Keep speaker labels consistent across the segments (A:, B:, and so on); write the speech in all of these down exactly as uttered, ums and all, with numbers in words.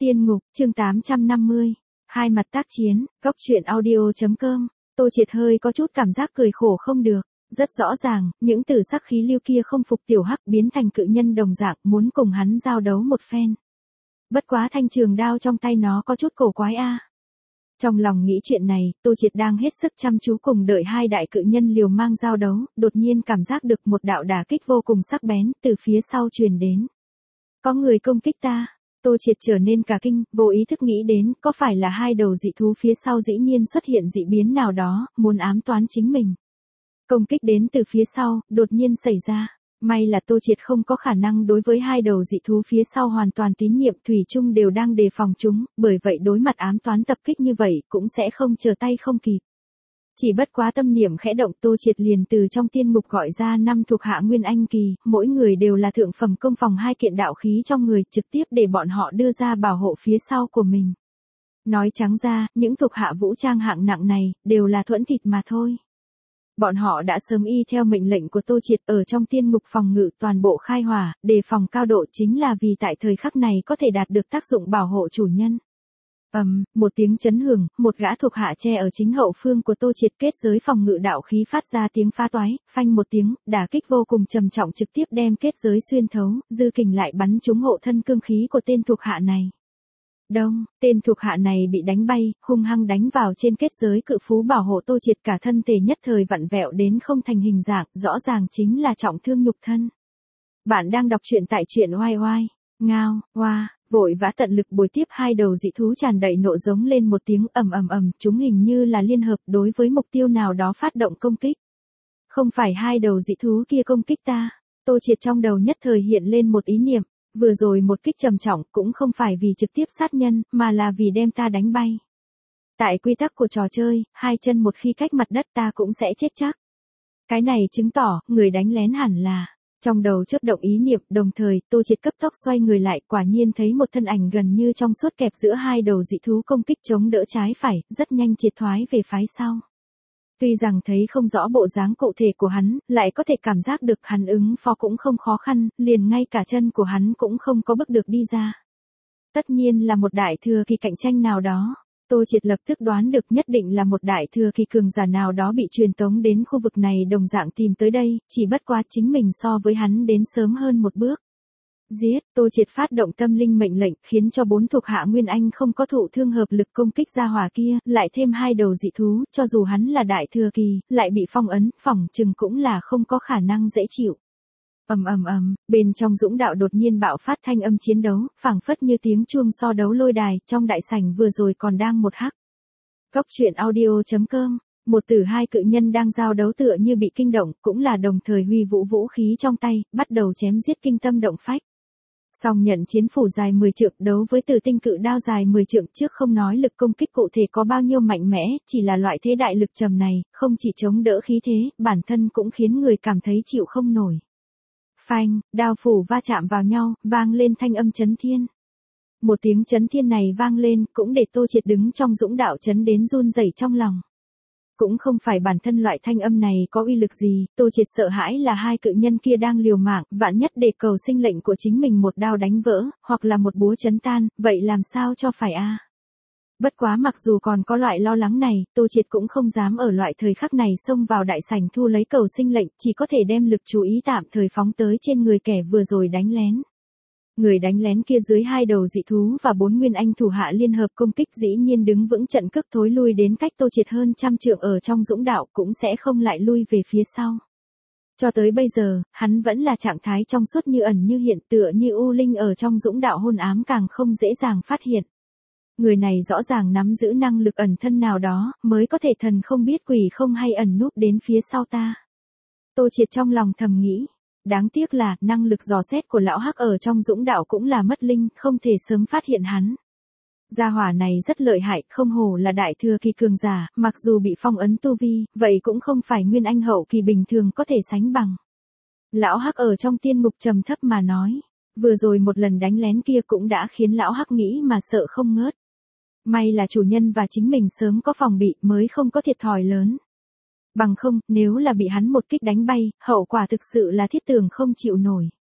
A: Tiên ngục, chương tám trăm năm mươi. Hai mặt tác chiến, góc truyện audio.com. Tô Triệt hơi có chút cảm giác cười khổ không được. Rất rõ ràng, những tử sắc khí lưu kia không phục tiểu hắc biến thành cự nhân đồng dạng muốn cùng hắn giao đấu một phen. Bất quá thanh trường đao trong tay nó có chút cổ quái a. Trong lòng nghĩ chuyện này, Tô Triệt đang hết sức chăm chú cùng đợi hai đại cự nhân liều mang giao đấu, đột nhiên cảm giác được một đạo đả kích vô cùng sắc bén từ phía sau truyền đến. Có người công kích ta. Tô Triệt trở nên cả kinh, vô ý thức nghĩ đến, có phải là hai đầu dị thú phía sau dĩ nhiên xuất hiện dị biến nào đó, muốn ám toán chính mình. Công kích đến từ phía sau, đột nhiên xảy ra. May là Tô Triệt không có khả năng đối với hai đầu dị thú phía sau hoàn toàn tín nhiệm, thủy chung đều đang đề phòng chúng, bởi vậy đối mặt ám toán tập kích như vậy cũng sẽ không chờ tay không kịp. Chỉ bất quá tâm niệm khẽ động, Tô Triệt liền từ trong tiên ngục gọi ra năm thuộc hạ Nguyên Anh kỳ, mỗi người đều là thượng phẩm công phòng hai kiện đạo khí trong người, trực tiếp để bọn họ đưa ra bảo hộ phía sau của mình. Nói trắng ra, những thuộc hạ vũ trang hạng nặng này, đều là thuẫn thịt mà thôi. Bọn họ đã sớm y theo mệnh lệnh của Tô Triệt ở trong tiên ngục phòng ngự toàn bộ khai hỏa, đề phòng cao độ chính là vì tại thời khắc này có thể đạt được tác dụng bảo hộ chủ nhân. Ầm, um, một tiếng chấn hưởng, một gã thuộc hạ che ở chính hậu phương của Tô Triệt kết giới phòng ngự đạo khí phát ra tiếng phá toái, phanh một tiếng, đả kích vô cùng trầm trọng trực tiếp đem kết giới xuyên thấu, dư kình lại bắn trúng hộ thân cương khí của tên thuộc hạ này. Đông, tên thuộc hạ này bị đánh bay, hung hăng đánh vào trên kết giới cự phú bảo hộ Tô Triệt, cả thân thể nhất thời vặn vẹo đến không thành hình dạng, rõ ràng chính là trọng thương nhục thân. Bạn đang đọc truyện tại truyện oai oai, ngao, hoa. Vội vã tận lực bồi tiếp hai đầu dị thú tràn đầy nộ giống lên một tiếng ầm ầm ầm, chúng hình như là liên hợp đối với mục tiêu nào đó phát động công kích. Không phải hai đầu dị thú kia công kích ta. Tô Triệt trong đầu nhất thời hiện lên một ý niệm, vừa rồi một kích trầm trọng cũng không phải vì trực tiếp sát nhân, mà là vì đem ta đánh bay. Tại quy tắc của trò chơi, hai chân một khi cách mặt đất ta cũng sẽ chết chắc. Cái này chứng tỏ, người đánh lén hẳn là. Trong đầu chớp động ý niệm, đồng thời, Tô Triệt cấp tốc xoay người lại, quả nhiên thấy một thân ảnh gần như trong suốt kẹp giữa hai đầu dị thú công kích chống đỡ trái phải, rất nhanh triệt thoái về phái sau. Tuy rằng thấy không rõ bộ dáng cụ thể của hắn, lại có thể cảm giác được hắn ứng phó cũng không khó khăn, liền ngay cả chân của hắn cũng không có bước được đi ra. Tất nhiên là một đại thừa kỳ cạnh tranh nào đó. Tô Triệt lập tức đoán được nhất định là một đại thừa kỳ cường giả nào đó bị truyền tống đến khu vực này đồng dạng tìm tới đây, chỉ bất quá chính mình so với hắn đến sớm hơn một bước. Giết, Tô Triệt phát động tâm linh mệnh lệnh khiến cho bốn thuộc hạ Nguyên Anh không có thụ thương hợp lực công kích ra hỏa kia, lại thêm hai đầu dị thú, cho dù hắn là đại thừa kỳ, lại bị phong ấn, phỏng chừng cũng là không có khả năng dễ chịu. Ầm ầm ầm, bên trong dũng đạo đột nhiên bạo phát thanh âm chiến đấu, phảng phất như tiếng chuông so đấu lôi đài, trong đại sảnh vừa rồi còn đang một hắc. Góc truyện audio.com, một tử hai cự nhân đang giao đấu tựa như bị kinh động, cũng là đồng thời huy vũ vũ khí trong tay, bắt đầu chém giết kinh tâm động phách. Song nhận chiến phủ dài mười trượng đấu với tử tinh cự đao dài mười trượng, trước không nói lực công kích cụ thể có bao nhiêu mạnh mẽ, chỉ là loại thế đại lực trầm này, không chỉ chống đỡ khí thế, bản thân cũng khiến người cảm thấy chịu không nổi. Phanh, đao phủ va chạm vào nhau, vang lên thanh âm chấn thiên. Một tiếng chấn thiên này vang lên, cũng để Tô Triệt đứng trong dũng đạo chấn đến run rẩy trong lòng. Cũng không phải bản thân loại thanh âm này có uy lực gì, Tô Triệt sợ hãi là hai cự nhân kia đang liều mạng, vạn nhất để cầu sinh lệnh của chính mình một đao đánh vỡ, hoặc là một búa chấn tan, vậy làm sao cho phải a? Bất quá mặc dù còn có loại lo lắng này, Tô Triệt cũng không dám ở loại thời khắc này xông vào đại sảnh thu lấy cầu sinh lệnh, chỉ có thể đem lực chú ý tạm thời phóng tới trên người kẻ vừa rồi đánh lén. Người đánh lén kia dưới hai đầu dị thú và bốn Nguyên Anh thủ hạ liên hợp công kích dĩ nhiên đứng vững trận cước thối lui đến cách Tô Triệt hơn trăm trượng ở trong dũng đạo, cũng sẽ không lại lui về phía sau. Cho tới bây giờ, hắn vẫn là trạng thái trong suốt như ẩn như hiện, tựa như u linh ở trong dũng đạo hôn ám, càng không dễ dàng phát hiện. Người này rõ ràng nắm giữ năng lực ẩn thân nào đó, mới có thể thần không biết quỷ không hay ẩn núp đến phía sau ta. Tô Triệt trong lòng thầm nghĩ. Đáng tiếc là, năng lực dò xét của lão hắc ở trong dũng đạo cũng là mất linh, không thể sớm phát hiện hắn. Gia hỏa này rất lợi hại, không hổ là đại thừa kỳ cường giả, mặc dù bị phong ấn tu vi, vậy cũng không phải Nguyên Anh hậu kỳ bình thường có thể sánh bằng. Lão hắc ở trong tiên ngục trầm thấp mà nói, vừa rồi một lần đánh lén kia cũng đã khiến lão hắc nghĩ mà sợ không ngớt. May là chủ nhân và chính mình sớm có phòng bị mới không có thiệt thòi lớn. Bằng không, nếu là bị hắn một kích đánh bay, hậu quả thực sự là thiết tưởng không chịu nổi.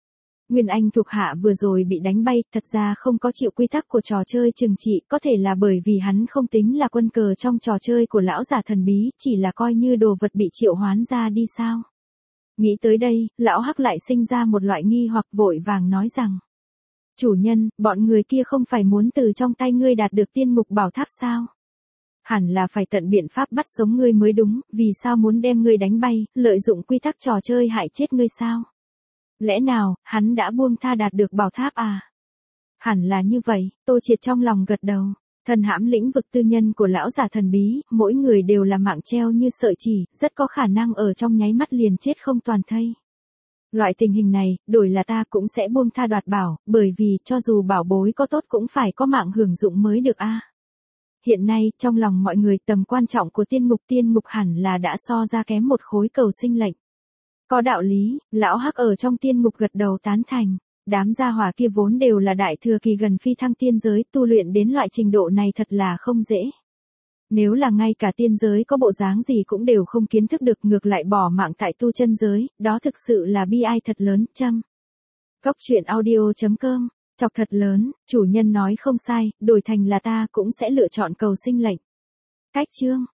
A: Nguyên Anh thuộc hạ vừa rồi bị đánh bay, thật ra không có chịu quy tắc của trò chơi trừng trị, có thể là bởi vì hắn không tính là quân cờ trong trò chơi của lão giả thần bí, chỉ là coi như đồ vật bị triệu hoán ra đi sao. Nghĩ tới đây, lão Hắc lại sinh ra một loại nghi hoặc, vội vàng nói rằng: chủ nhân, bọn người kia không phải muốn từ trong tay ngươi đạt được tiên mục bảo tháp sao? Hẳn là phải tận biện pháp bắt sống ngươi mới đúng, vì sao muốn đem ngươi đánh bay, lợi dụng quy tắc trò chơi hại chết ngươi sao? Lẽ nào, hắn đã buông tha đạt được bảo tháp à? Hẳn là như vậy, Tô Triệt trong lòng gật đầu. Thần hãm lĩnh vực tư nhân của lão giả thần bí, mỗi người đều là mạng treo như sợi chỉ, rất có khả năng ở trong nháy mắt liền chết không toàn thây. Loại tình hình này, đổi là ta cũng sẽ buông tha đoạt bảo, bởi vì cho dù bảo bối có tốt cũng phải có mạng hưởng dụng mới được a. Hiện nay, trong lòng mọi người tầm quan trọng của tiên ngục tiên ngục hẳn là đã so ra kém một khối cầu sinh lệnh. Có đạo lý, lão Hắc ở trong tiên ngục gật đầu tán thành. Đám gia hỏa kia vốn đều là đại thừa kỳ gần phi thăng tiên giới, tu luyện đến loại trình độ này thật là không dễ. Nếu là ngay cả tiên giới có bộ dáng gì cũng đều không kiến thức được, ngược lại bỏ mạng tại tu chân giới, đó thực sự là bi ai thật lớn. Châm. Góc truyện audio chấm com, chọc thật lớn, chủ nhân nói không sai, đổi thành là ta cũng sẽ lựa chọn cầu sinh lệnh. Cách chương.